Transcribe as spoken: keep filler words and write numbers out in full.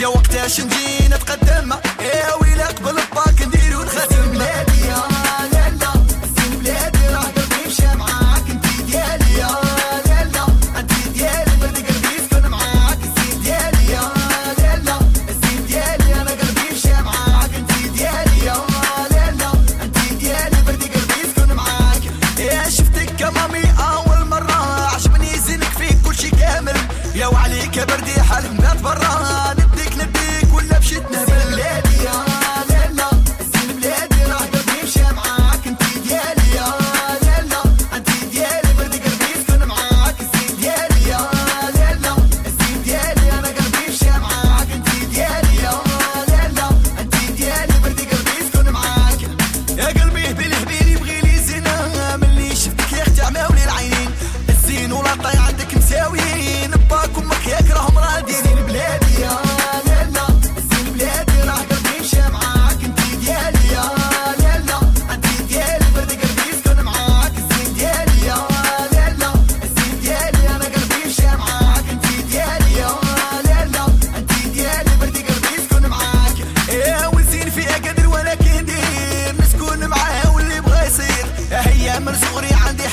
يا وقتاش نجي نتقدم يا ويلي قبل باك نديرو الختم بلادي يا لالا الزين بلادي راه قلبي مشى معاك انتي ديالي يا لالا انتي ديالي برد قلبي سكن معاك الزين ديالي يا لالا الزين ديالي انا قلبي مشى معاك انتي ديالي يا لالا انتي ديالي برد قلبي سكن معاك يا شفتك كمامي اول مرة عجبني زينك فيك كلشي كامل يا وعليك يا بردي حال مبات برا نديك نديك ولا مشيت نهبل بلادي يا لالا الزين بلادي راه قلبي مشى معاك انتي ديالي يا لالا انتي ديالي بردي قلبي سكن معاك الزين ديالي يا لالا الزين ديالي انا قلبي مشى معاك انتي ديالي يا لالا انتي ديالي بردي قلبي سكن معاك يا قلبي هبيلي هبيلي بغي لي زينة ملي شفتك يا اختي عماولي العينين الزين ولا طاي عندك مساويين باك امك ياك راهم راضيين بلادي يا لالا الزين بلادي راه قلبي مشى معاك انتي ديالي يا لالا انتي ديالي بردي قلبي سكن معاك الزين ديالي يا لالا الزين ديالي انا قلبي مشى معاك انتي ديالي يا لالا انتي ديالي بردي قلبي سكن معاك يا والزين فيها قدر ولا كندير نسكن معاه واللي بغا يصير هي من صغري عندي